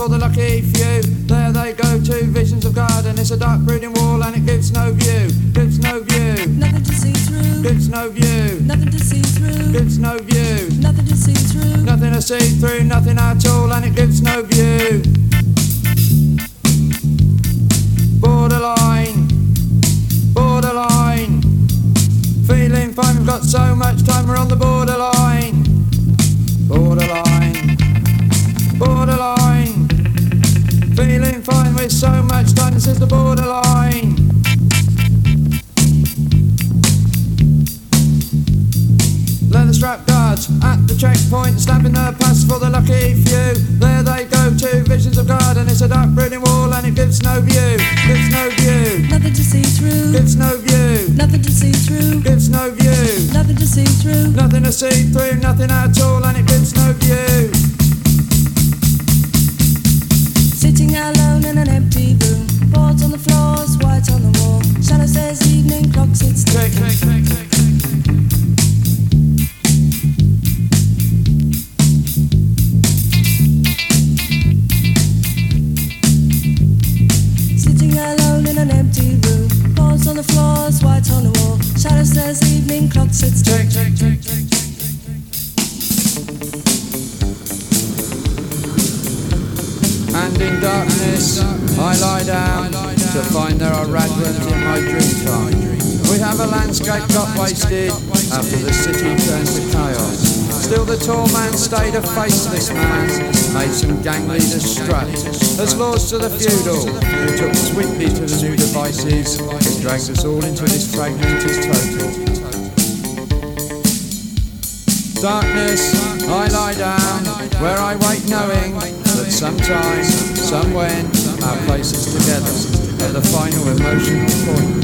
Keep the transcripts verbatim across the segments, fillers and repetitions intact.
for the lucky few. There they go to visions of God, and it's a dark brooding wall and it gives no view, gives no view. Nothing to see through. Gives no view. Nothing to see through. Gives no view. Nothing to see through. Nothing to see through, nothing at all, and it gives no view. Borderline, borderline. Feeling fine, we've got so much time, we're on the borderline. Borderline, borderline. Feeling fine with so much time, this is the borderline. Leather strap guards at the checkpoint, stamping their pass for the lucky few. There they go to visions of God, and it's a dark brooding wall and it gives no view, gives no view. Nothing to see through. Gives no view. Nothing to see through. Gives no view. Nothing to see through. Nothing to see through, nothing at all, and it gives no view. Sitting alone in an empty room, boards on the floors, white on the wall. Shadow says evening clock sits tick. Sitting alone in an empty room, boards on the floors, white on the wall. Shadow says evening clock sits tick. And in darkness I lie down to find there are radrooms in my dream time. We have a landscape got wasted after the city turned to chaos. Still the tall man stayed a faceless man, made some gang leaders strut as laws to the feudal, who took sweetly to the new devices. It drags us all into this fragmented total. Darkness, I lie down, where I wait knowing that sometime, somewhen, our places together at the final emotional point.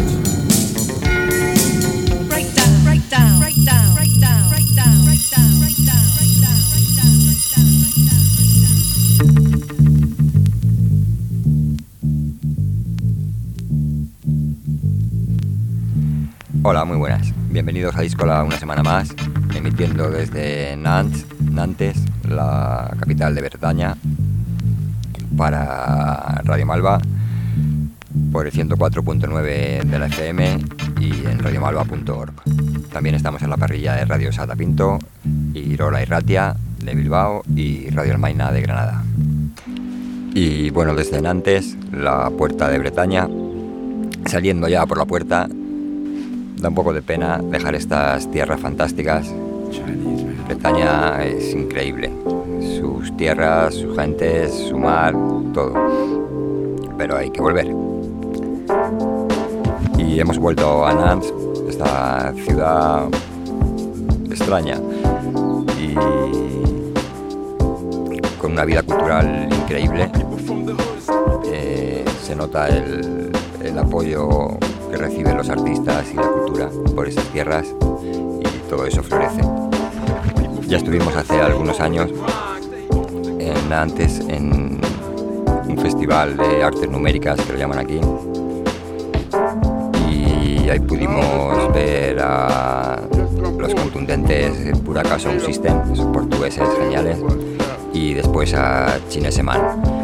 Break down, break down, break down, break down, break down, break down, break down, break down, break down, break down, break down. Hola, muy buenas. Bienvenidos a Discola una semana más, emitiendo desde Nantes, Nantes, la capital de Bretaña, para Radio Malva, por el ciento cuatro punto nueve de la F M y en radiomalva punto org. También estamos en la parrilla de Radio Sata Pinto, Irola y Ratia de Bilbao y Radio Almaina de Granada. Y bueno, desde Nantes, la puerta de Bretaña, saliendo ya por la puerta, da un poco de pena dejar estas tierras fantásticas. Bretaña es increíble, sus tierras, sus gentes, su mar, todo, pero hay que volver. Y hemos vuelto a Nantes, esta ciudad extraña y con una vida cultural increíble. Eh, se nota el, el apoyo que reciben los artistas y la cultura por esas tierras y todo eso florece. Ya estuvimos hace algunos años en Nantes en un festival de artes numéricas que lo llaman aquí, y ahí pudimos ver a los contundentes Pura Sound System, esos portugueses geniales, y después a Chineseman.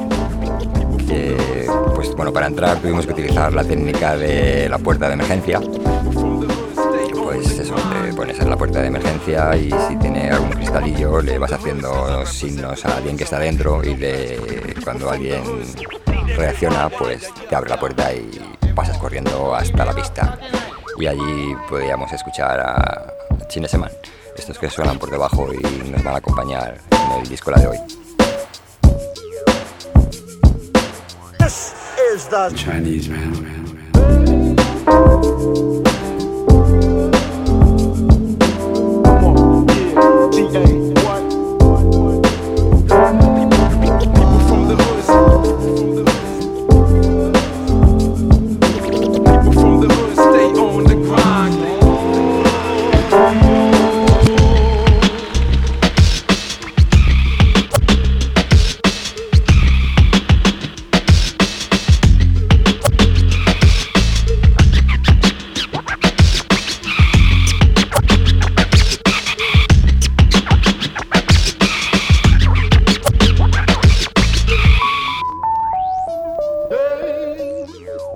Que, pues bueno, para entrar tuvimos que utilizar la técnica de la puerta de emergencia. Pues eso, te pones en la puerta de emergencia y si tiene algún cristalillo le vas haciendo signos a alguien que está dentro y le, cuando alguien reacciona, pues te abre la puerta y pasas corriendo hasta la pista. Y allí podíamos escuchar a Chineseman, estos que suenan por debajo y nos van a acompañar en el disco de hoy. This is the Chinese man, man, man.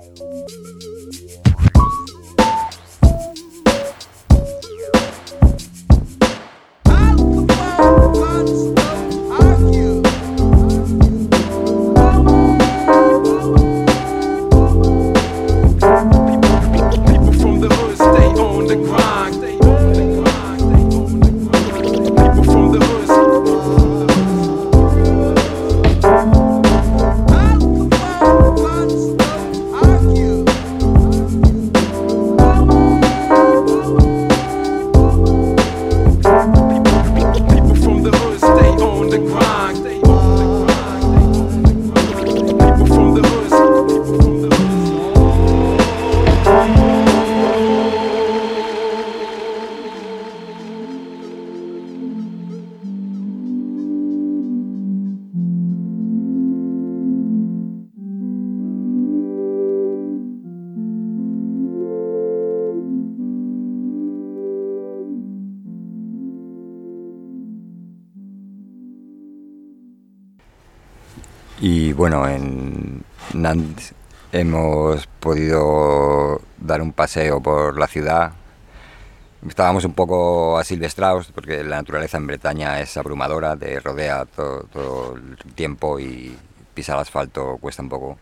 Y bueno, en Nantes hemos podido dar un paseo por la ciudad. Estábamos un poco asilvestrados porque la naturaleza en Bretaña es abrumadora, te rodea todo, todo el tiempo y pisar asfalto cuesta un poco.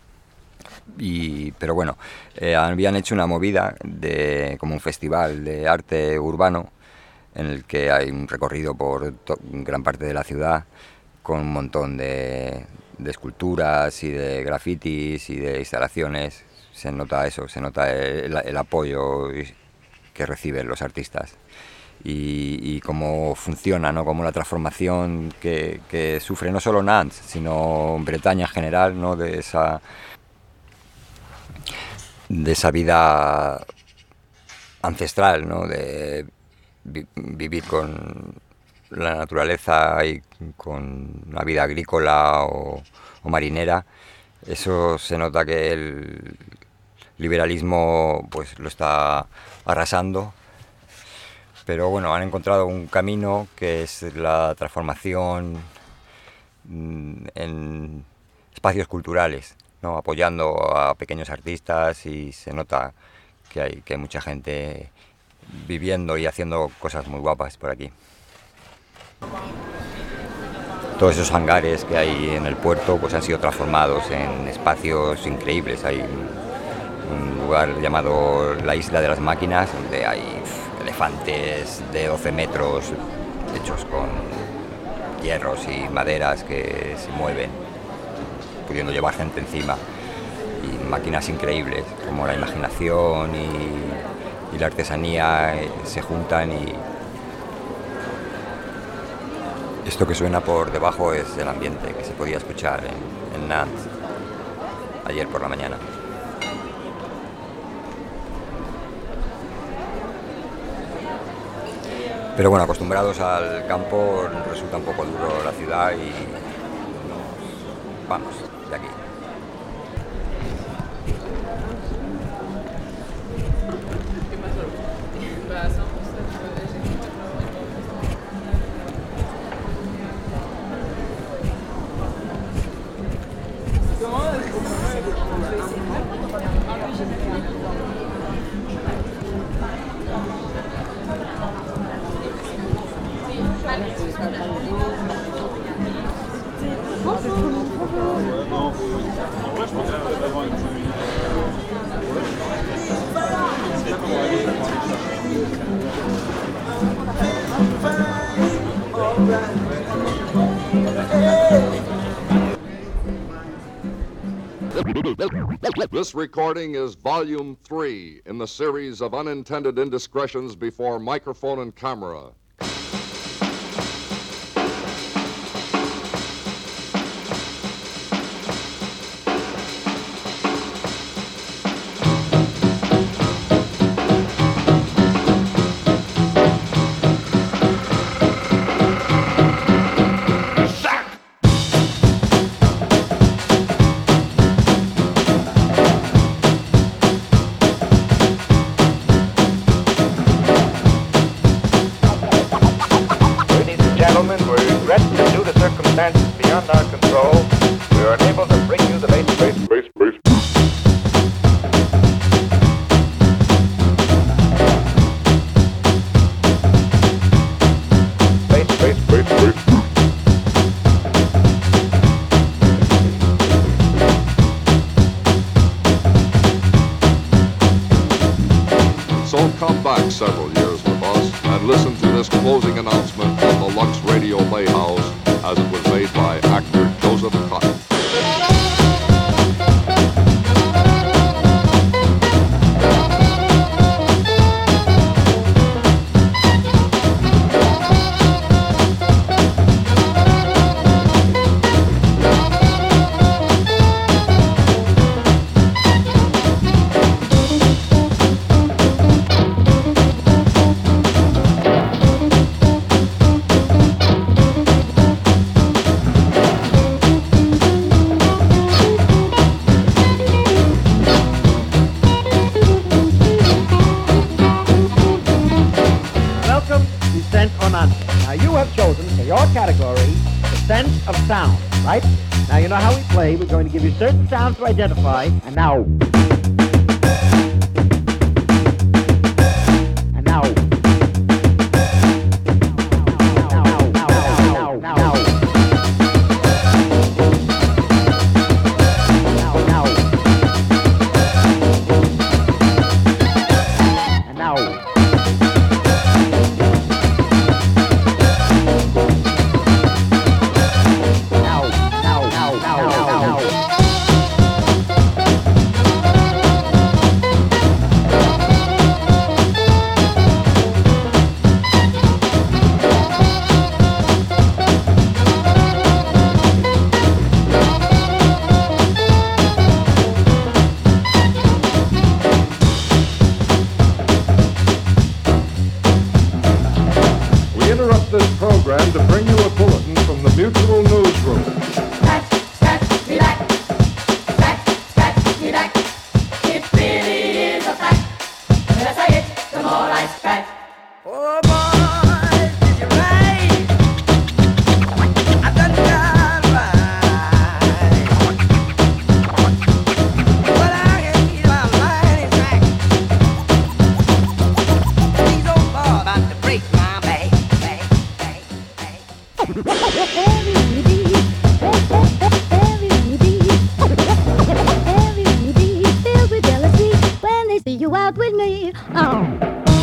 Y, pero bueno, eh, habían hecho una movida de, como un festival de arte urbano en el que hay un recorrido por to- gran parte de la ciudad con un montón de, de esculturas y de grafitis y de instalaciones. Se nota eso, se nota el, el apoyo que reciben los artistas y, y cómo funciona, ¿no? Cómo la transformación que, que sufre no solo Nantes, sino Bretaña en general, ¿no? de esa de esa vida ancestral, ¿no? De vi- vivir con la naturaleza y con una vida agrícola o, o marinera. Eso se nota que el liberalismo pues lo está arrasando, pero bueno, han encontrado un camino que es la transformación en espacios culturales, ¿no? Apoyando a pequeños artistas, y se nota que hay, que hay mucha gente viviendo y haciendo cosas muy guapas por aquí. Todos esos hangares que hay en el puerto pues han sido transformados en espacios increíbles. Hay un lugar llamado la Isla de las Máquinas, donde hay pff, elefantes de doce metros hechos con hierros y maderas que se mueven, pudiendo llevar gente encima, y máquinas increíbles, como la imaginación y, y la artesanía eh, se juntan, y esto que suena por debajo es el ambiente que se podía escuchar en, en Nantes ayer por la mañana. Pero bueno, acostumbrados al campo, resulta un poco duro la ciudad y nos vamos de aquí. This recording is volume three in the series of unintended indiscretions before microphone and camera. next several years with us and listen to this closing announcement from the Lux Radio Playhouse as it was made by actor Joseph Cotton. Category, the sense of sound, right? Now you know how we play. We're going to give you certain sounds to identify, and now. And now. Now, now, now, now, now, now. Now, now. And now. This program to bring you a bulletin from the Mutual Newsroom. Scratch, scratch, me back. Scratch, scratch, me back. It really is a fact. The less I itch, the more I scratch. Oh boy, did you right? I done got right. But I can feel my mind is back. These old boys about to break my back. Filled with jealousy when they see you out with me. Oh.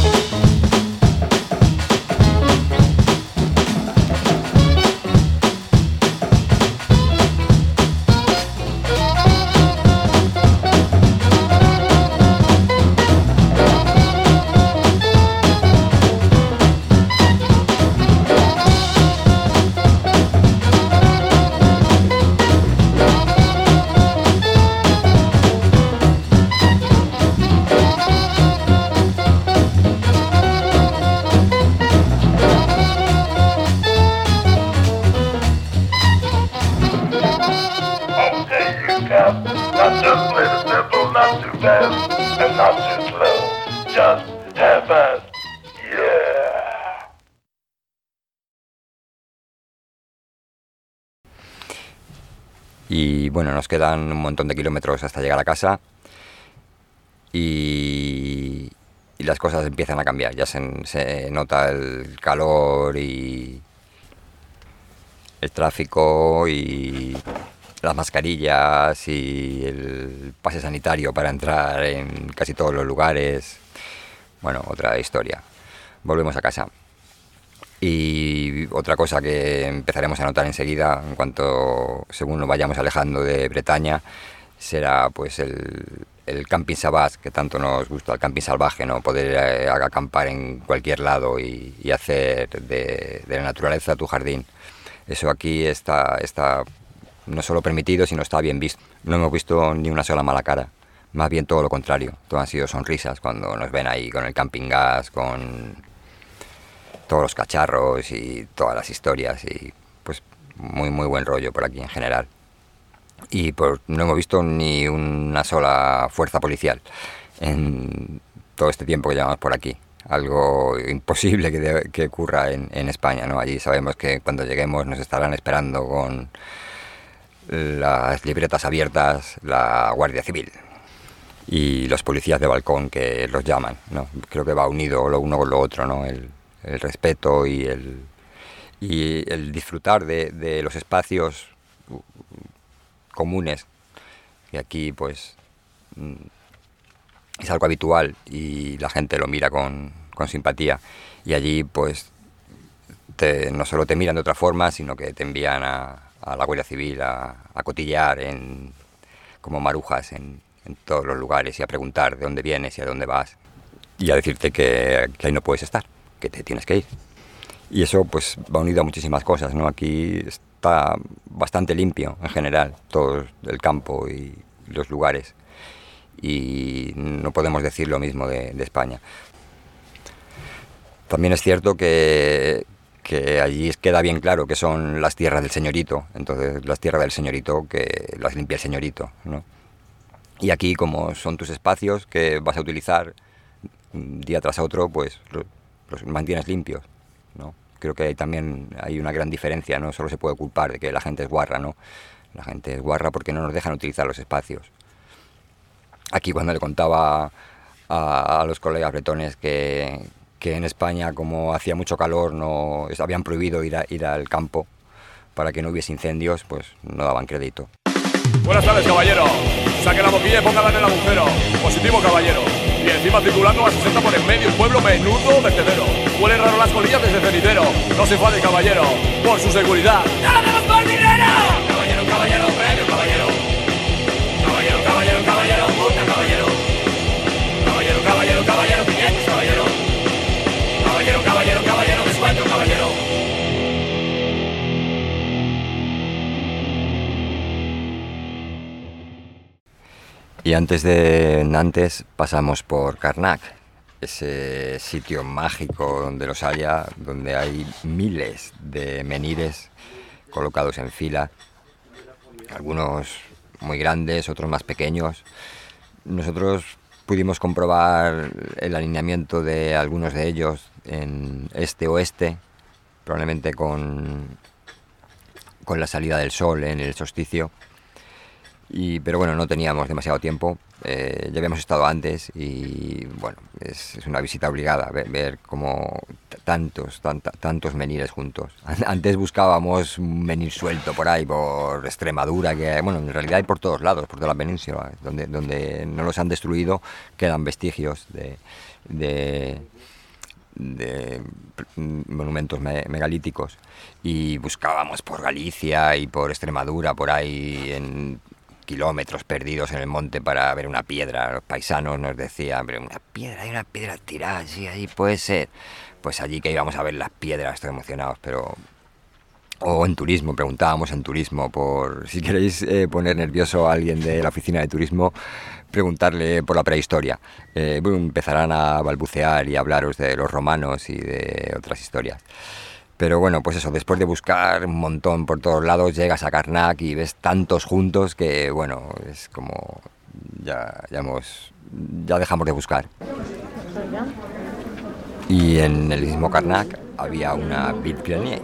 Not just play the tempo, not too fast and not too slow. Just half-assed. Yeah. Y bueno, nos quedan un montón de kilómetros hasta llegar a casa y, y las cosas empiezan a cambiar. Ya se, se nota el calor y el tráfico y las mascarillas y el pase sanitario para entrar en casi todos los lugares. Bueno, otra historia. Volvemos a casa. Y otra cosa que empezaremos a notar enseguida, en cuanto según nos vayamos alejando de Bretaña, será pues el, el camping sauvage, que tanto nos gusta, el camping salvaje, ¿no? Poder eh, acampar en cualquier lado y, y hacer de, de la naturaleza tu jardín. Eso aquí está, está no solo permitido, sino está bien visto. No hemos visto ni una sola mala cara, más bien todo lo contrario. Todo han sido sonrisas cuando nos ven ahí con el camping gas, con todos los cacharros y todas las historias, y pues muy muy buen rollo por aquí en general. Y por, no hemos visto ni una sola fuerza policial en todo este tiempo que llevamos por aquí. Algo imposible que, de, que ocurra en, en España, ¿no? Allí sabemos que cuando lleguemos nos estarán esperando con las libretas abiertas la Guardia Civil y los policías de balcón, que los llaman, ¿no? Creo que va unido lo uno con lo otro, ¿no? El, el respeto y el, y el disfrutar de, de los espacios comunes, que aquí pues es algo habitual y la gente lo mira con, con simpatía. Y allí pues te, no solo te miran de otra forma, sino que te envían a, a la Guardia Civil a, a cotillear en, como marujas en, en todos los lugares y a preguntar de dónde vienes y a dónde vas y a decirte que, que ahí no puedes estar, que te tienes que ir. Y eso pues va unido a muchísimas cosas, ¿no? Aquí está bastante limpio en general, todo el campo y los lugares, y no podemos decir lo mismo de, de España. También es cierto que, que allí queda bien claro que son las tierras del señorito, entonces las tierras del señorito que las limpia el señorito, ¿no? Y aquí, como son tus espacios que vas a utilizar día tras otro, pues los, los mantienes limpios, ¿no? Creo que también hay una gran diferencia, no solo se puede culpar de que la gente es guarra, ¿no? La gente es guarra porque no nos dejan utilizar los espacios. Aquí, cuando le contaba a, a los colegas bretones que, que en España, como hacía mucho calor, no habían prohibido ir, a, ir al campo para que no hubiese incendios, pues no daban crédito. Buenas tardes, caballero. Saque la boquilla y póngala en el agujero. Positivo, caballero. Y encima circulando a sesenta por en medio, pueblo menudo vertedero. Huelen raro las colillas desde cenitero. No se enfade, caballero, por su seguridad. ¡Nada por dinero! Caballero, caballero, premio, caballero. Caballero, caballero, caballero, puta, caballero. Caballero, caballero, caballero, quinientos, caballero. Caballero, caballero, caballero, descuento, caballero. Y antes de Nantes pasamos por Karnak, ese sitio mágico donde los haya, donde hay miles de menhires colocados en fila, algunos muy grandes, otros más pequeños. Nosotros pudimos comprobar el alineamiento de algunos de ellos en este-oeste, probablemente con, con la salida del sol en el solsticio. Y, pero bueno, no teníamos demasiado tiempo, eh, ya habíamos estado antes y bueno, es, es una visita obligada ver, ver como tantos, tanta, tantos menhires juntos. Antes buscábamos un menhir suelto por ahí, por Extremadura, que bueno, en realidad hay por todos lados, por toda la península, donde, donde no los han destruido, quedan vestigios de, de, de monumentos me, megalíticos, y buscábamos por Galicia y por Extremadura, por ahí en kilómetros perdidos en el monte para ver una piedra. Los paisanos nos decían, pero una piedra, hay una piedra tirada, sí, ahí puede ser. Pues allí que íbamos a ver las piedras, estoy emocionados, pero... O en turismo, preguntábamos en turismo, por si queréis eh, poner nervioso a alguien de la oficina de turismo, preguntarle por la prehistoria. Eh, bueno, empezarán a balbucear y a hablaros de los romanos y de otras historias. Pero bueno, pues eso, después de buscar un montón por todos lados, llegas a Karnak y ves tantos juntos que, bueno, es como... ya, ya, hemos, ya dejamos de buscar. Y en el mismo Karnak había una Vide Grenier.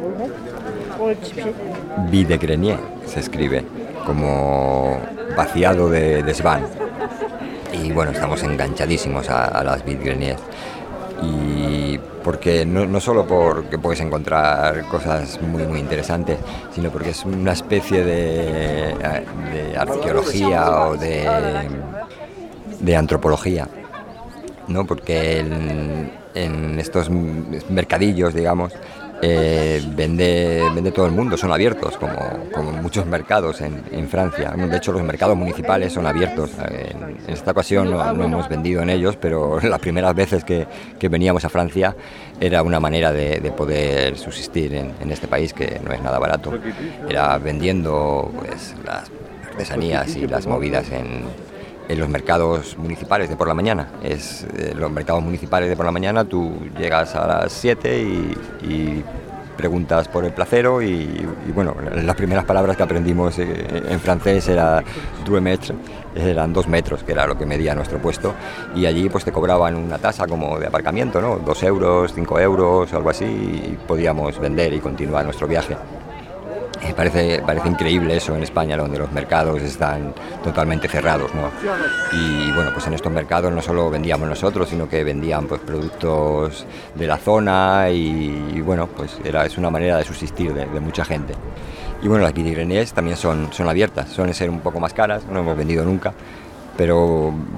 Vide Grenier se escribe, como vaciado de desván. Y bueno, estamos enganchadísimos a, a las Vide Grenier. Y porque no, no solo porque puedes encontrar cosas muy muy interesantes, sino porque es una especie de, de arqueología o de, de antropología, ¿no? Porque en, en estos mercadillos, digamos, eh, vende, vende todo el mundo, son abiertos, como, como muchos mercados en, en Francia. De hecho, los mercados municipales son abiertos. En, en esta ocasión no, no hemos vendido en ellos, pero las primeras veces que, que veníamos a Francia era una manera de, de poder subsistir en, en este país, que no es nada barato. Era vendiendo pues, las artesanías y las movidas en, en los mercados municipales de por la mañana. Es, eh, los mercados municipales de por la mañana, tú llegas a las siete y, y preguntas por el placero y, y bueno, las primeras palabras que aprendimos eh, en francés era deux mètres, eran dos metros, que era lo que medía nuestro puesto, y allí pues te cobraban una tasa como de aparcamiento, ¿no? Dos euros, cinco euros, algo así, y podíamos vender y continuar nuestro viaje. Eh, parece, parece increíble eso en España, donde los mercados están totalmente cerrados, ¿no? Y bueno, pues en estos mercados no solo vendíamos nosotros, sino que vendían pues productos de la zona y, y bueno, pues era, es una manera de subsistir de, de mucha gente. Y bueno, las Vide Grenier también son, son abiertas, suelen ser un poco más caras, no hemos vendido nunca, pero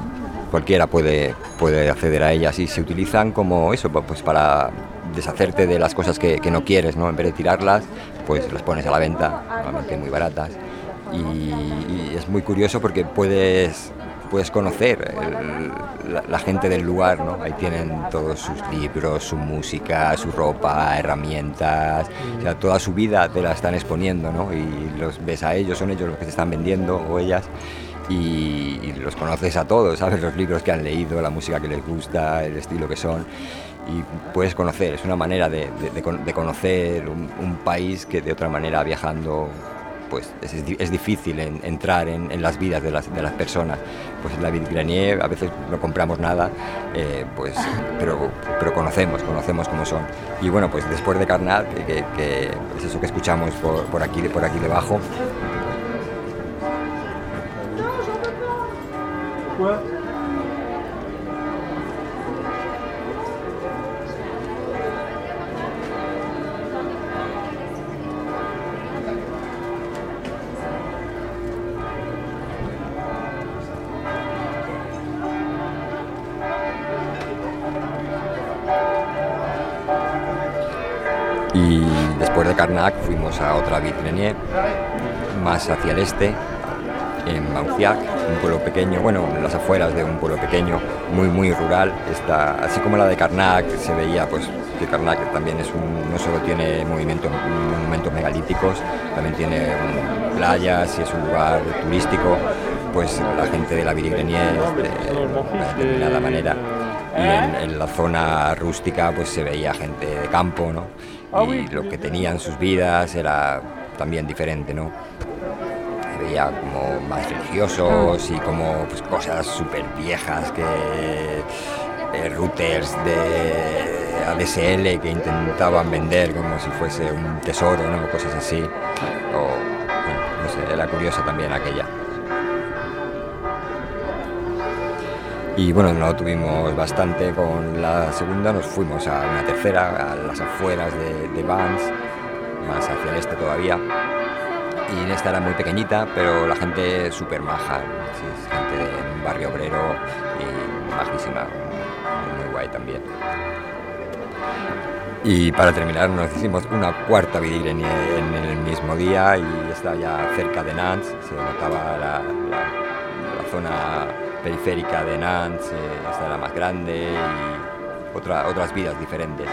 cualquiera puede, puede acceder a ellas y se utilizan como eso, pues para deshacerte de las cosas que, que no quieres, ¿no? En vez de tirarlas, pues las pones a la venta, normalmente muy baratas. Y, y es muy curioso porque puedes, puedes conocer el, la, la gente del lugar, ¿no? Ahí tienen todos sus libros, su música, su ropa, herramientas, o sea, toda su vida te la están exponiendo, ¿no? Y los ves a ellos, son ellos los que te están vendiendo o ellas. Y, y los conoces a todos, sabes los libros que han leído, la música que les gusta, el estilo que son, y puedes conocer, es una manera de, de, de, de conocer un, un país que de otra manera viajando pues es, es difícil en, entrar en, en las vidas de las, de las personas. Pues en la Ville Grenier a veces no compramos nada, eh, pues, pero, pero conocemos, conocemos cómo son. Y bueno, pues después de Carnat, que, que, que es eso que escuchamos por, por, aquí, por aquí debajo. Y después de Carnac fuimos a otra Ville Grenier, más hacia el este, en Manciac, un pueblo pequeño, bueno, en las afueras de un pueblo pequeño, muy muy rural. Está, así como la de Carnac, se veía pues que Carnac también es un, no solo tiene movimientos, monumentos megalíticos, también tiene um, playas y es un lugar turístico, pues la gente de la Ville Grenier de, de una determinada manera. Y en, en la zona rústica pues se veía gente de campo, ¿no? Y lo que tenían sus vidas era también diferente, ¿no? Se veía como más religiosos y como pues, cosas súper viejas, que eh, routers de A D S L que intentaban vender como si fuese un tesoro, ¿no? Cosas así. O, bueno, no sé, era curiosa también aquella. Y bueno, no tuvimos bastante con la segunda, nos fuimos a una tercera, a las afueras de, de Vannes, más hacia el este todavía. Y en esta era muy pequeñita, pero la gente súper maja, sí, es gente de un barrio obrero y majísima, muy, muy guay también. Y para terminar nos hicimos una cuarta Ville Grenier en, en el mismo día y está ya cerca de Nantes, se notaba la, la, la zona periférica de Nantes, eh, esta era más grande y otra, otras vidas diferentes.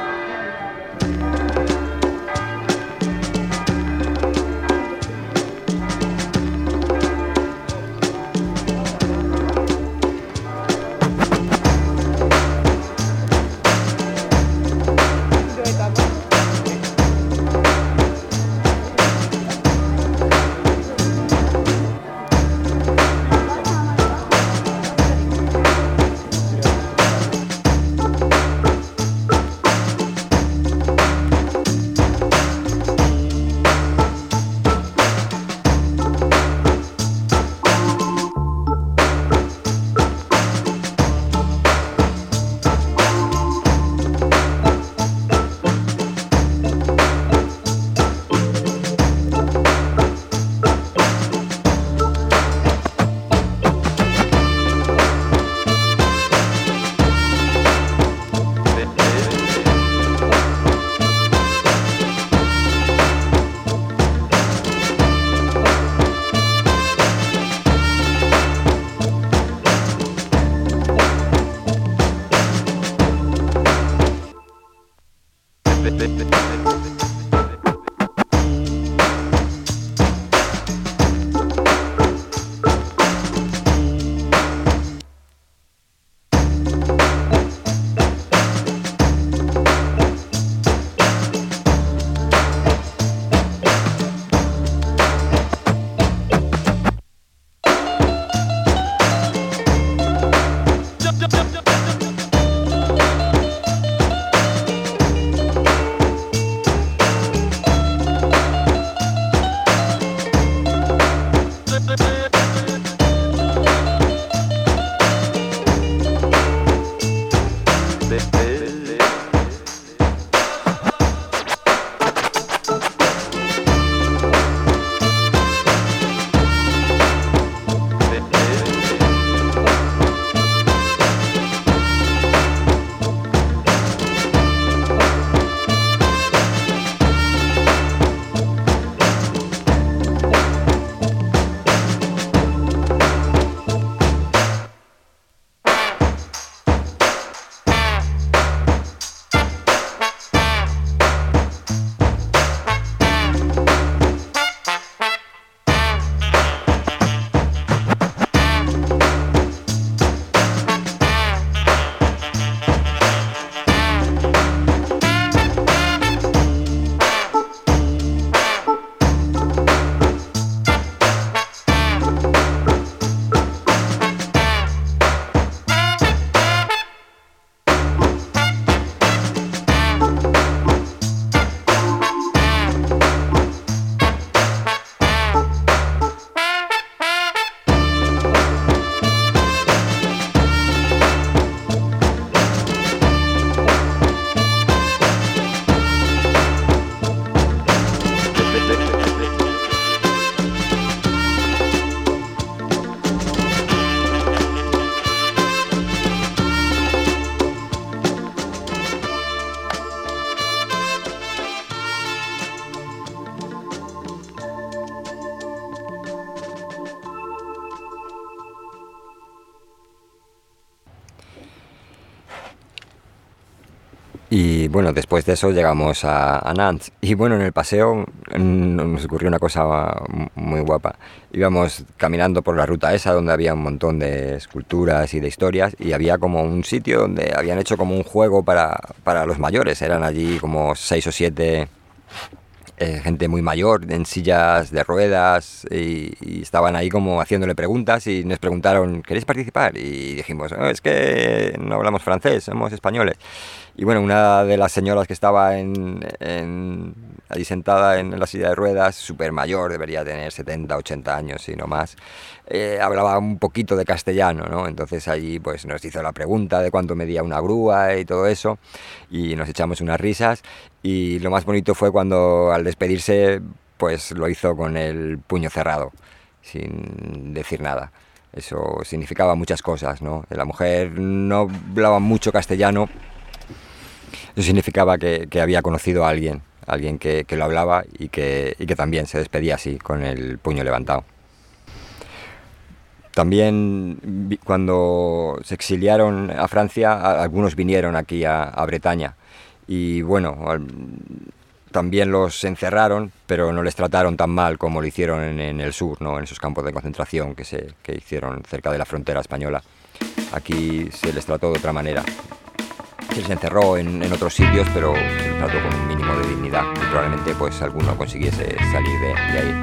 Y bueno, después de eso llegamos a, a Nantes. Y bueno, en el paseo nos ocurrió una cosa muy guapa. Íbamos caminando por la ruta esa, donde había un montón de esculturas y de historias, y había como un sitio donde habían hecho como un juego para, para los mayores. Eran allí como seis o siete eh, gente muy mayor en sillas de ruedas, y, y estaban ahí como haciéndole preguntas, y nos preguntaron, ¿queréis participar? Y dijimos, oh, es que no hablamos francés, somos españoles. Y bueno, una de las señoras que estaba en, en, ahí sentada en la silla de ruedas, súper mayor, debería tener setenta, ochenta años y no más, eh, hablaba un poquito de castellano, ¿no? Entonces allí pues nos hizo la pregunta de cuánto medía una grúa y todo eso, y nos echamos unas risas, y lo más bonito fue cuando al despedirse pues lo hizo con el puño cerrado, sin decir nada. Eso significaba muchas cosas, ¿no? La mujer no hablaba mucho castellano. Eso significaba que, que había conocido a alguien, alguien que, que lo hablaba y que, y que también se despedía así, con el puño levantado. También cuando se exiliaron a Francia, algunos vinieron aquí a, a Bretaña, y bueno, también los encerraron, pero no les trataron tan mal como lo hicieron en, en el sur, ¿no? En esos campos de concentración que, se, que hicieron cerca de la frontera española. Aquí se les trató de otra manera. Se les encerró en, en otros sitios, pero se les trató con un mínimo de dignidad, y probablemente pues alguno consiguiese salir de, de ahí.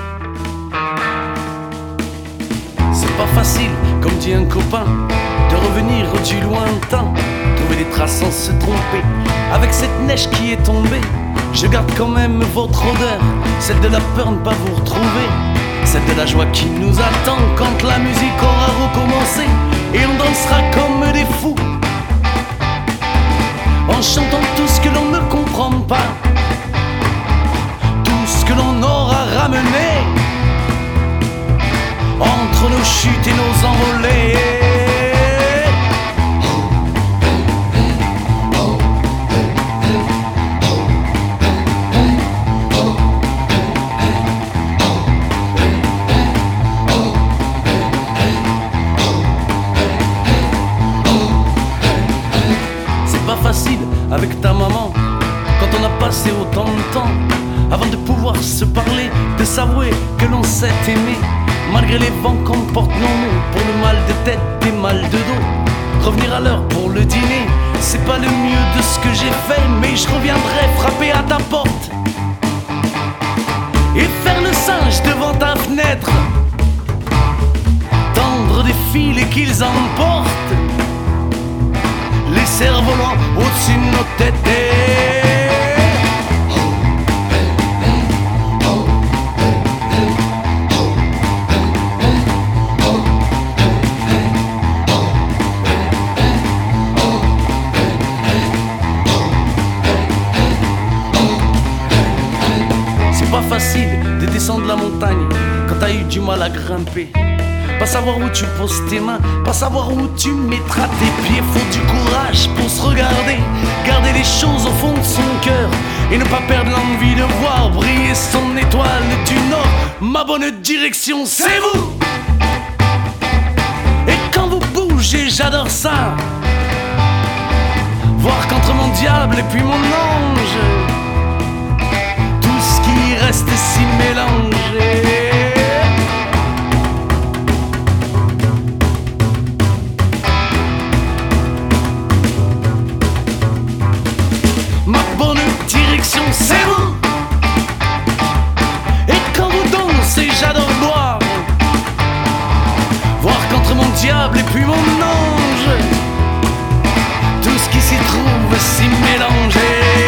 C'est pas facile, comme dit un copain, de revenir du lointain, trouver des traces sans se tromper. Avec cette neige qui est tombée, je garde quand même votre odeur, celle de la peur de ne pas vous retrouver, celle de la joie qui nous attend quand la musique aura recommencé, et on dansera comme des fous, en chantant tout ce que l'on ne comprend pas, tout ce que l'on aura ramené entre nos chutes et nos envolées. C'est pas facile avec ta maman quand on a passé autant de temps avant de pouvoir se parler, de s'avouer que l'on s'est aimé. Malgré les vents qu'on porte nos mots, pour le mal de tête et mal de dos, revenir à l'heure pour le dîner, c'est pas le mieux de ce que j'ai fait, mais je reviendrai frapper à ta porte et faire le singe devant ta fenêtre, tendre des fils et qu'ils emportent les cerfs-volants au-dessus de nos têtes. Facile de descendre la montagne quand t'as eu du mal à grimper. Pas savoir où tu poses tes mains, pas savoir où tu mettras tes pieds. Faut du courage pour se regarder, garder les choses au fond de son cœur et ne pas perdre l'envie de voir briller son étoile du Nord. Ma bonne direction, c'est vous. Et quand vous bougez, j'adore ça. Voir qu'entre mon diable et puis mon ange, reste si mélangé. Ma bonne direction, c'est vous. Et quand vous dansez, j'adore boire, voir qu'entre mon diable et puis mon ange, tout ce qui s'y trouve si mélangé.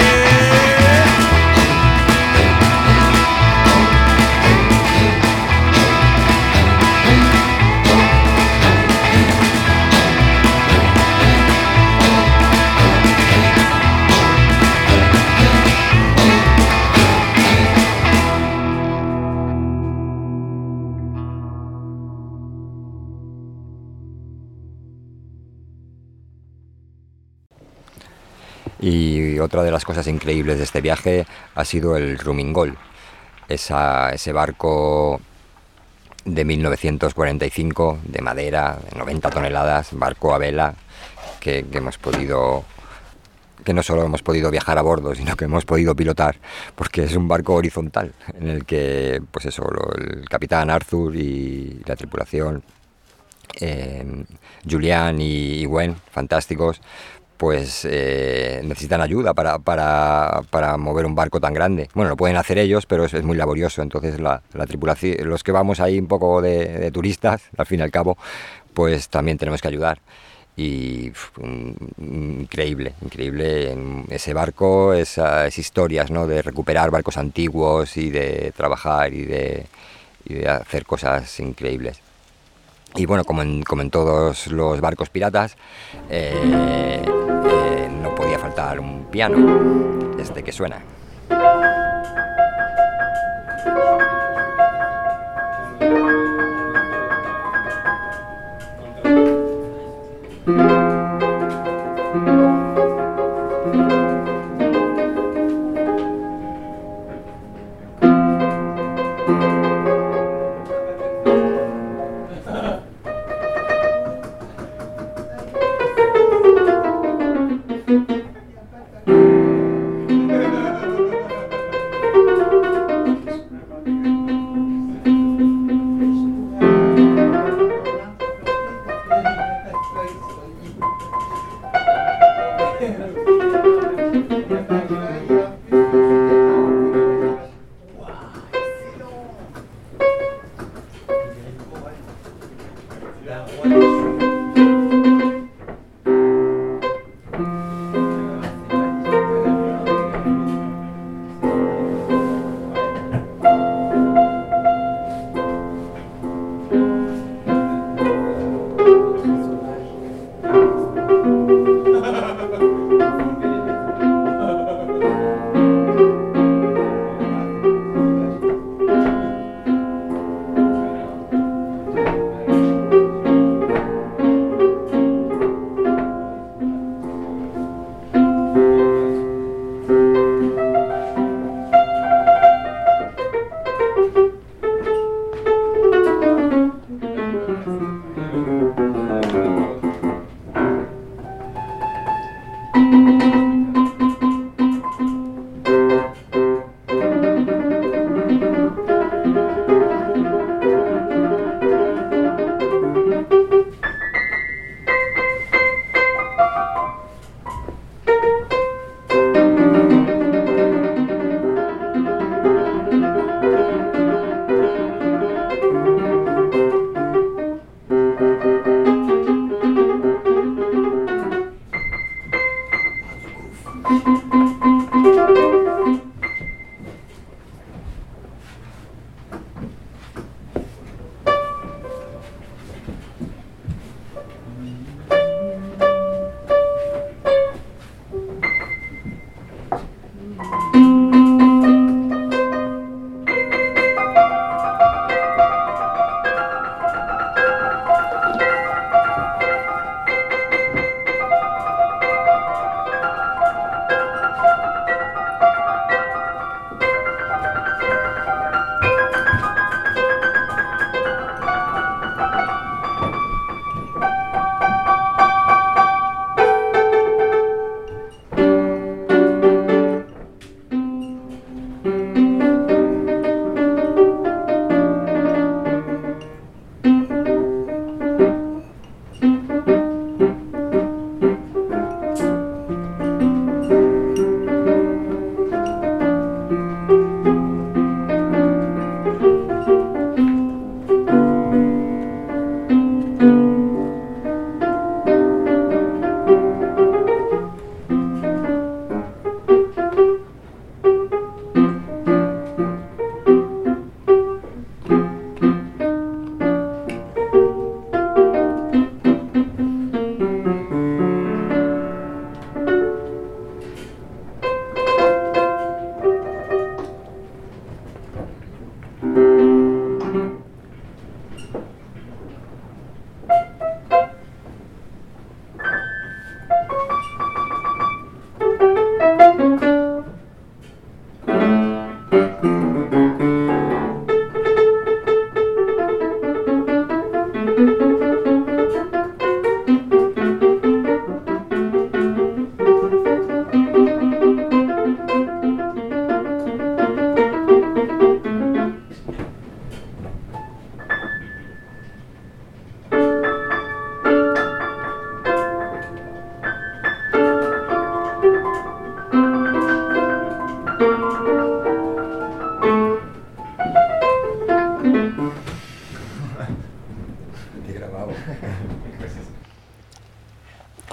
Y otra de las cosas increíbles de este viaje ha sido el Rumingol, esa, ese barco de mil novecientos cuarenta y cinco, de madera, de noventa toneladas, barco a vela, que, que hemos podido que no solo hemos podido viajar a bordo, sino que hemos podido pilotar, porque es un barco horizontal en el que, pues eso, lo, el capitán Arthur y la tripulación, eh, Julián y, y Gwen, fantásticos, pues eh, necesitan ayuda para, para, para mover un barco tan grande. Bueno, lo pueden hacer ellos, pero es, es muy laborioso, entonces la, la tripulación, los que vamos ahí un poco de, de turistas, al fin y al cabo, pues también tenemos que ayudar. Y uf, increíble, increíble en ese barco, esas historias, ¿no?, de recuperar barcos antiguos y de trabajar y de, y de hacer cosas increíbles. Y bueno, como en, como en todos los barcos piratas, eh, eh, no podía faltar un piano, este que suena.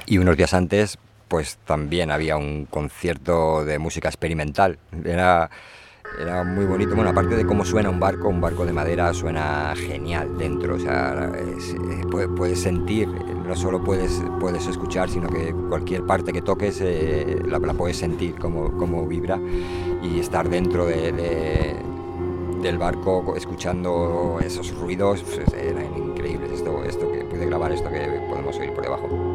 Y unos días antes, pues también había un concierto de música experimental. Era, era muy bonito. Bueno, aparte de cómo suena un barco, un barco de madera suena genial dentro. O sea, es, puedes, puedes sentir, no solo puedes, puedes escuchar, sino que cualquier parte que toques eh, la, la puedes sentir, cómo, cómo vibra. Y estar dentro de, de, del barco escuchando esos ruidos, pues, eran increíbles. Esto, esto que puede grabar, esto que podemos oír por debajo.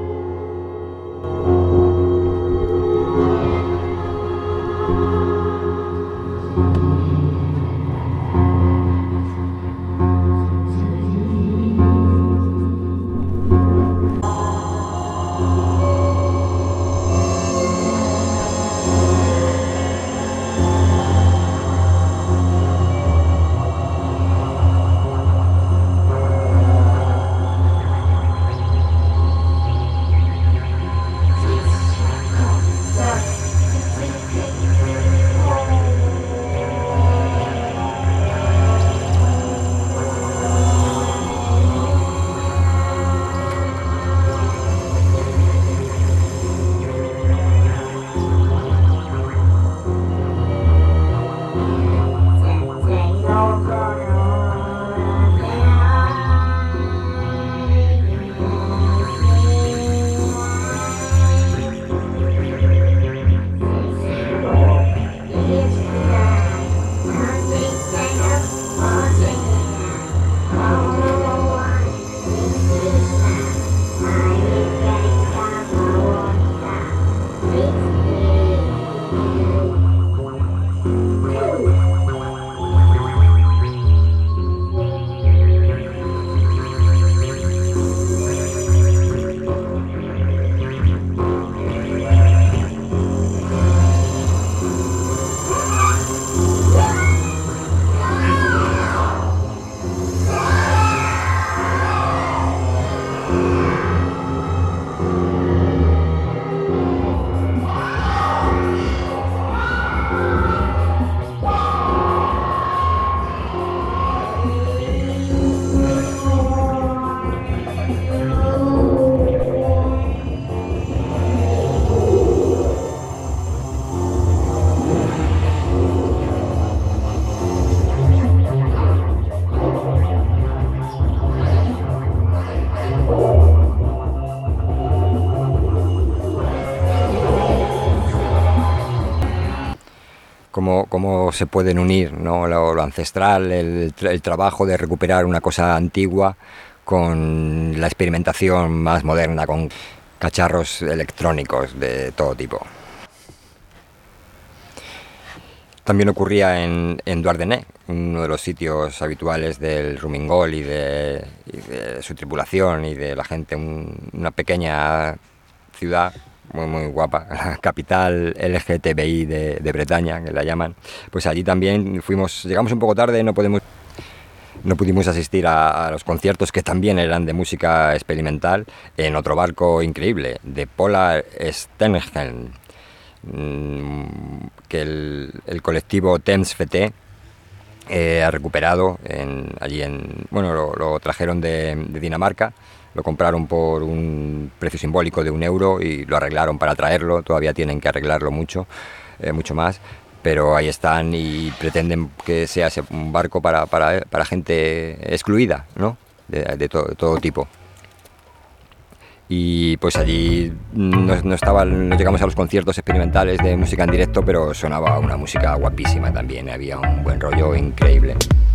Cómo, cómo se pueden unir, ¿no? lo, lo ancestral, el, el trabajo de recuperar una cosa antigua con la experimentación más moderna, con cacharros electrónicos de todo tipo. También ocurría en, en Douarnenez, uno de los sitios habituales del Rumingol y de, y de su tripulación y de la gente, un, una pequeña ciudad muy muy guapa, la capital L G T B I de, de Bretaña, que la llaman. Pues allí también fuimos, llegamos un poco tarde, no podemos, no pudimos asistir a, a los conciertos que también eran de música experimental en otro barco increíble, de Polar Sternhelm, que el, el colectivo Thames F T eh, ha recuperado en, allí en, bueno, lo, lo trajeron de, de Dinamarca. Lo compraron por un precio simbólico de un euro y lo arreglaron para traerlo. Todavía tienen que arreglarlo mucho, eh, mucho más, pero ahí están y pretenden que sea un barco para, para, para gente excluida, ¿no? de, de, to, de todo tipo. Y pues allí no, no, estaba, no llegamos a los conciertos experimentales de música en directo, pero sonaba una música guapísima también, había un buen rollo increíble.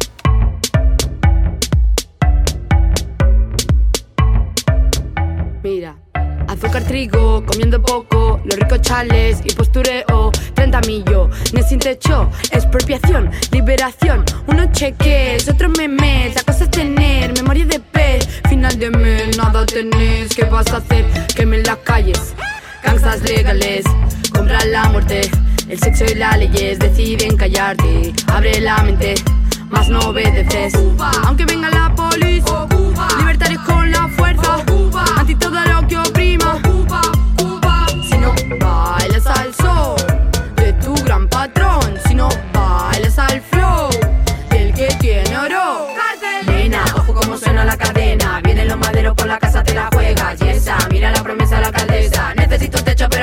Mira, azúcar, trigo, comiendo poco, los ricos chales y postureo, treinta millones sin techo, expropiación, liberación, unos cheques, otros memes, la cosa es tener memoria de pez, final de mes, nada tenés, ¿qué vas a hacer? Quemen las calles, gangstas legales, compran la muerte, el sexo y las leyes deciden callarte, abre la mente, más no obedeces, aunque venga la policía, libertarios con la fuerza, anti todo lo que oprima, si no bailas al sol de tu gran patrón, si no bailas al flow del que tiene oro. Nena, ojo como suena la cadena, vienen los maderos por la casa, te la juegas, y esa, mira la promesa de la alcaldesa.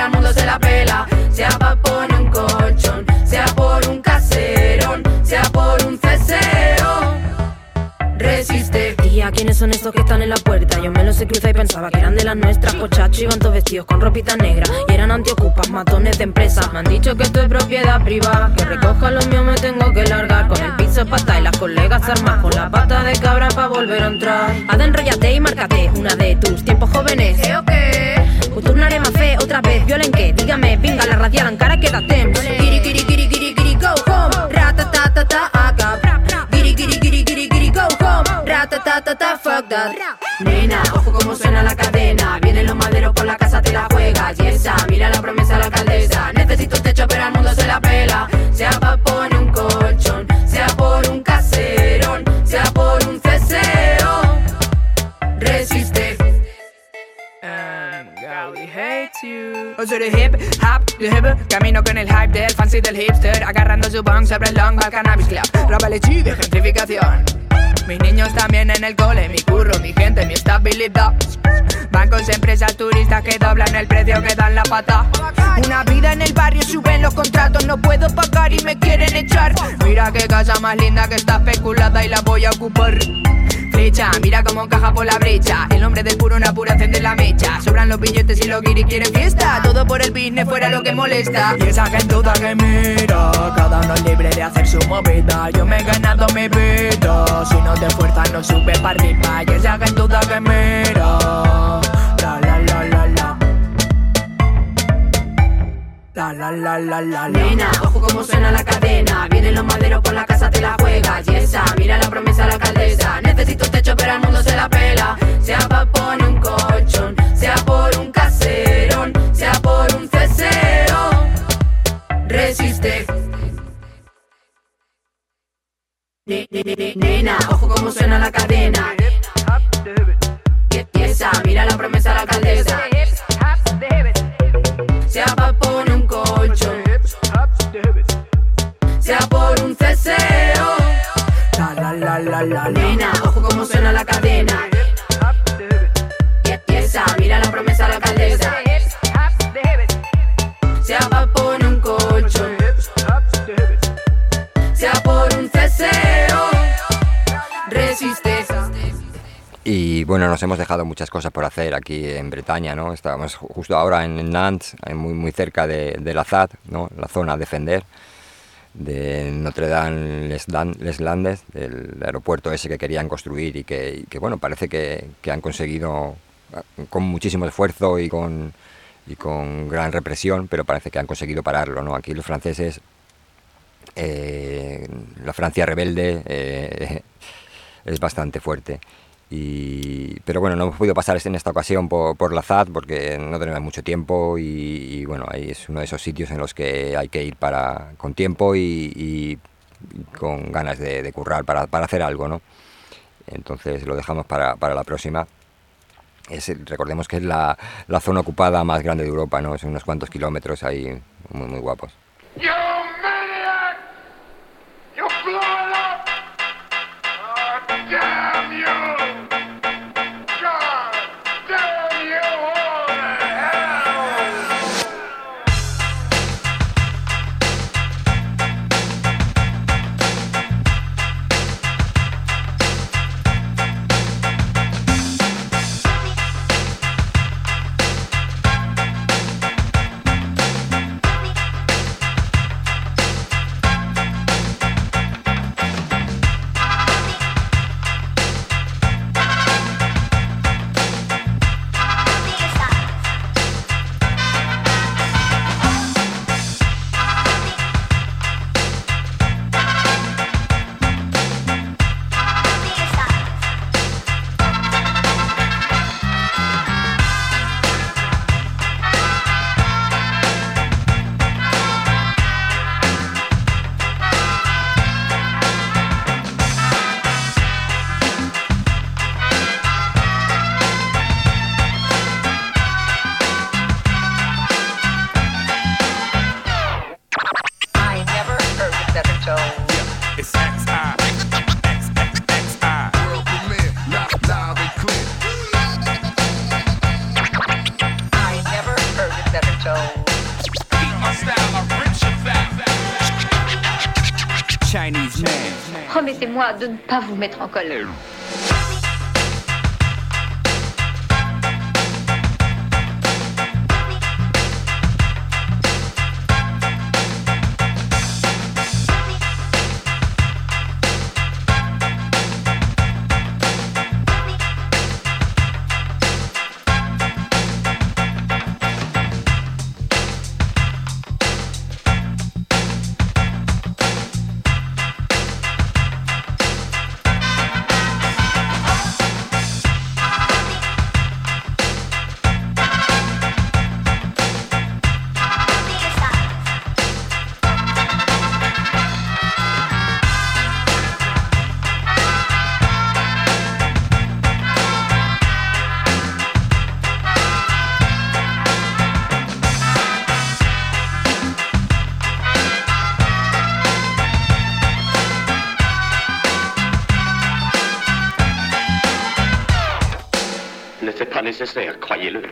pero al mundo se la pela. Sea pa' poner un colchón, sea por un caserón, sea por un ceseo. Resiste. Tía, ¿quiénes son estos que están en la puerta? Yo me los he cruzado y pensaba que eran de las nuestras. Pochachos iban todos vestidos con ropita negra y eran antiocupas, matones de empresa. Me han dicho que esto es propiedad privada, que recoja lo mío me tengo que largar. Con el piso pata y las colegas armas con la pata de cabra pa' volver a entrar. Ada, enróllate y márcate una de tus tiempos jóvenes. ¿Eh o qué? Pues tornaré más fe otra vez, violen que, dígame, venga la radial encara queda temps. Kiri kiri kiri kiri kiri go home, ratatatata acá. Kiri kiri kiri kiri kiri go home, ratatatata fuck that. Nena, ojo como suena la cadena, vienen los maderos por la casa te la juegas. Y esa, mira la promesa de la alcaldesa, necesito un techo pero al mundo se la pela. Sea pa' poner un colchón, sea por un caserón, sea por un ceseo. Resiste. Girl, we hate you. O soy de hip, hop, de hip. Camino con el hype del fancy del hipster, agarrando su bong sobre el long al cannabis club. Rabalechi de gentrificación. Mis niños también en el cole, mi curro, mi gente, mi estabilidad. Bancos, empresas, turistas que doblan el precio que dan la pata. Una vida en el barrio, suben los contratos, no puedo pagar y me quieren echar. Mira qué casa más linda que está especulada y la voy a ocupar. Flecha, mira cómo encaja por la brecha. El hombre del puro una pura encende la mecha. Sobran los billetes y los guiris quieren fiesta. Todo por el business fuera lo que molesta. Y esa gentuda que mira, cada uno es libre de hacer su movida. Yo me he ganado mi vida, si no te esfuerzas no sube para arriba. Y esa gentuda que mira, la la la la la. La la la la la la. Nena, ojo como suena la cadena, vienen los maderos por la casa te la juegas. Y esa, mira la promesa de la alcaldesa, necesito un techo pero al mundo se la pela. Sea pa' poner un colchón, sea por un caserón, sea por un ceseo. Resiste. Nena, ojo como suena la cadena. Y esa, mira la promesa de la alcaldesa. Sea pa' poner un colchón, sea por un ceseo. La la la la la. Nena, ojo como suena la cadena. Y esa, mira la promesa de la alcaldesa. Sea pa' poner un colchón, sea por un ceseo. Resiste. Y bueno, nos hemos dejado muchas cosas por hacer aquí en Bretaña, ¿no? Estamos justo ahora en Nantes, muy, muy cerca de, de la Z A D, ¿no? La zona a defender de Notre-Dame-les-Landes, del aeropuerto ese que querían construir y que, y que bueno, parece que, que han conseguido con muchísimo esfuerzo y con, y con gran represión, pero parece que han conseguido pararlo, ¿no? Aquí los franceses, eh, la Francia rebelde eh, es bastante fuerte. Y, pero bueno, no hemos podido pasar en esta ocasión por, por la Z A D porque no tenemos mucho tiempo y, y bueno, ahí es uno de esos sitios en los que hay que ir para, con tiempo y, y, y con ganas de, de currar para, para hacer algo, ¿no? Entonces lo dejamos para, para la próxima. Es, recordemos que es la, la zona ocupada más grande de Europa, ¿no? Son unos cuantos kilómetros ahí muy, muy guapos. You maniac! You blew it up! Oh, damn you! God damn you all to hell! So keep my style, I rich and fat. Chinese man. Promettez-moi de ne pas vous mettre en colère. Nécessaire, croyez-le.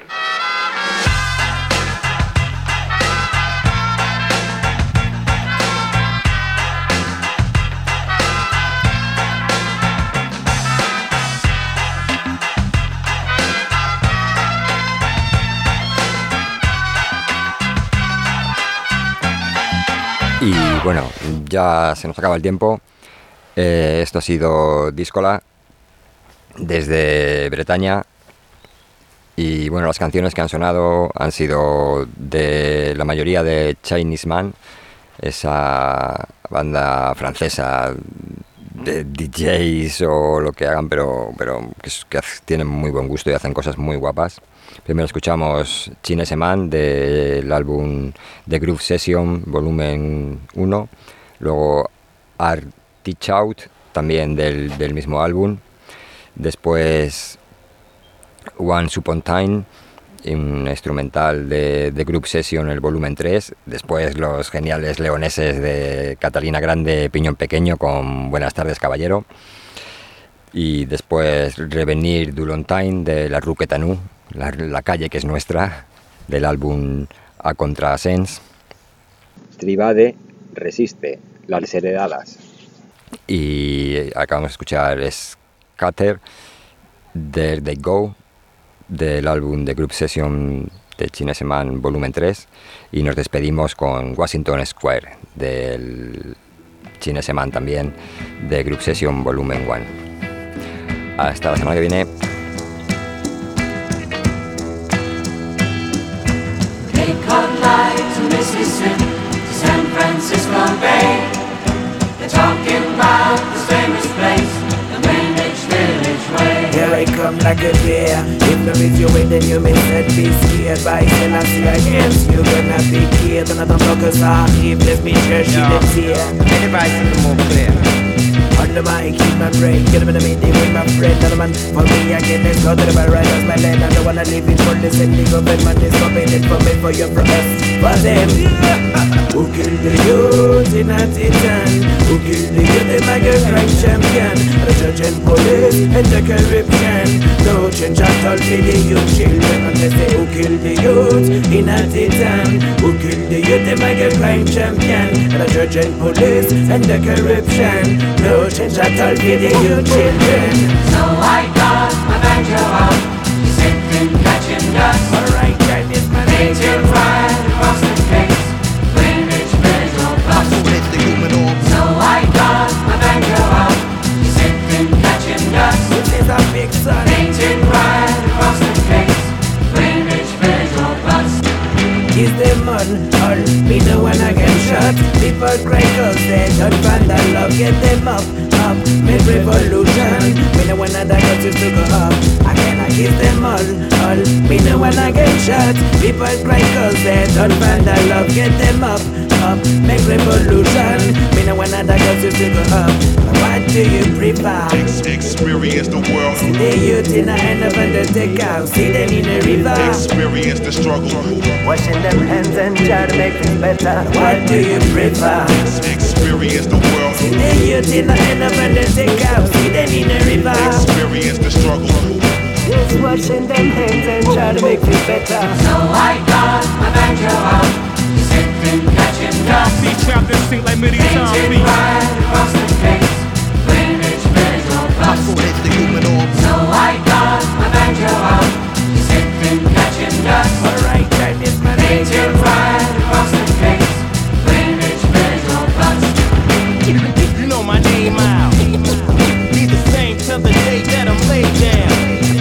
Y bueno, ya se nos acaba el tiempo. Eh, esto ha sido Díscola desde Bretaña. Y bueno, las canciones que han sonado han sido de la mayoría de Chinese Man, esa banda francesa de D Js o lo que hagan, pero, pero que, que tienen muy buen gusto y hacen cosas muy guapas. Primero escuchamos Chinese Man del álbum The Groove Session volumen uno, luego Artichaut también del, del mismo álbum, después Once Upon Time, un instrumental de, de Group Session, el volumen tres. Después los geniales leoneses de Catalina Grande, Piñón Pequeño con Buenas tardes, caballero. Y después Revenir du Longtime de la Rue Quétanu, la, la calle que es nuestra, del álbum A Contrasens. Strivade Resiste, Las Heredadas. Y acabamos de escuchar Scatter, There They Go, del álbum de Group Session de Chinese Man volumen tres, y nos despedimos con Washington Square del Chinese Man también de Group Session volumen uno. Hasta la semana que viene. Cape Cod Light to Mississippi to San Francisco Bay. They're talking about this famous place, the Greenwich Village Way. Here I come like a deer. If there is your way, then you may set be scared. By Selassie against you, gonna be killed. Another focus on if there's me church, she lives here. Any advice is more clear. On the mic, keep my brain. Get up in the meeting with my friend. Another man for me again. Let's go to the bar right as my land. I don't wanna leave it for this and the government is coming in for me for your press. For them, who killed the youth in a titan? Who killed the youth, the mega crime champion? The judge and police and the corruption. No change at all for the youth children. And they say who killed the youth in a titan? Who killed the youth, the mega crime champion? The judge and police and the corruption. No change at all for the youth children. So I got my banjo out, sitting catching dust. Alright, time is my native right across the case, Greenwich Village Road Bus. So I got my banjo out, sitting catching dust. This is a big son. Native right across the case, Greenwich Village Road Bus. Is the man all me the one I get shot? People cry cause they don't find that love. Get them up, up, make revolution. Me the one that got you to go up. I cannot kiss them all, all me the one I get shot. People cry cause they don't find that love. Get them up, up, make revolution. Me the one that got you to go up. What do you prefer? Ex- experience the world. See the youth in the end of undertaker. See them in the river. Experience the struggle. Washing them hands and try to make things better. What do you prefer? Experience the world. See the youth in the end of undertaker. See them in the river. Experience the struggle. Just washing them hands and try to make things better. So I got my back. banjo out. He's sitting catching dust. See trapped and sink like midi time Painted beats. right across the face. Greenwich Village or bust. So I got my banjo out. He's sitting catching dust. Alright, time is my Painted right across the face. Greenwich Village or bust. You know my name out. Be the same till the day that I'm laid down.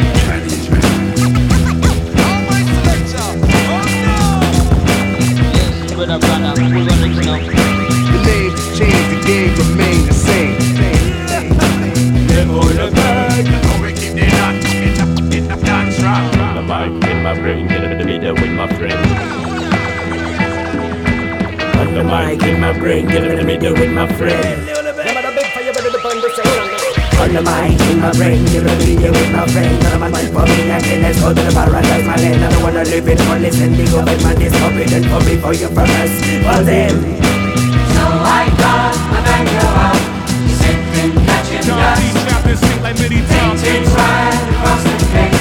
The names change, the game remain the same. My mind in my brain, get up the leader with my friend. On the mic in my brain, get up the middle with my friend. On the mic in my brain, give a video with my friend. None of my mind for me again, let's go to the paradise, my land. I don't wanna live in for listen, the government is forbidden for me, for you, for us, for them. So I got my banjo out. He's sitting catching dust. Trapped and sink like midi time Painted beats. right across the face.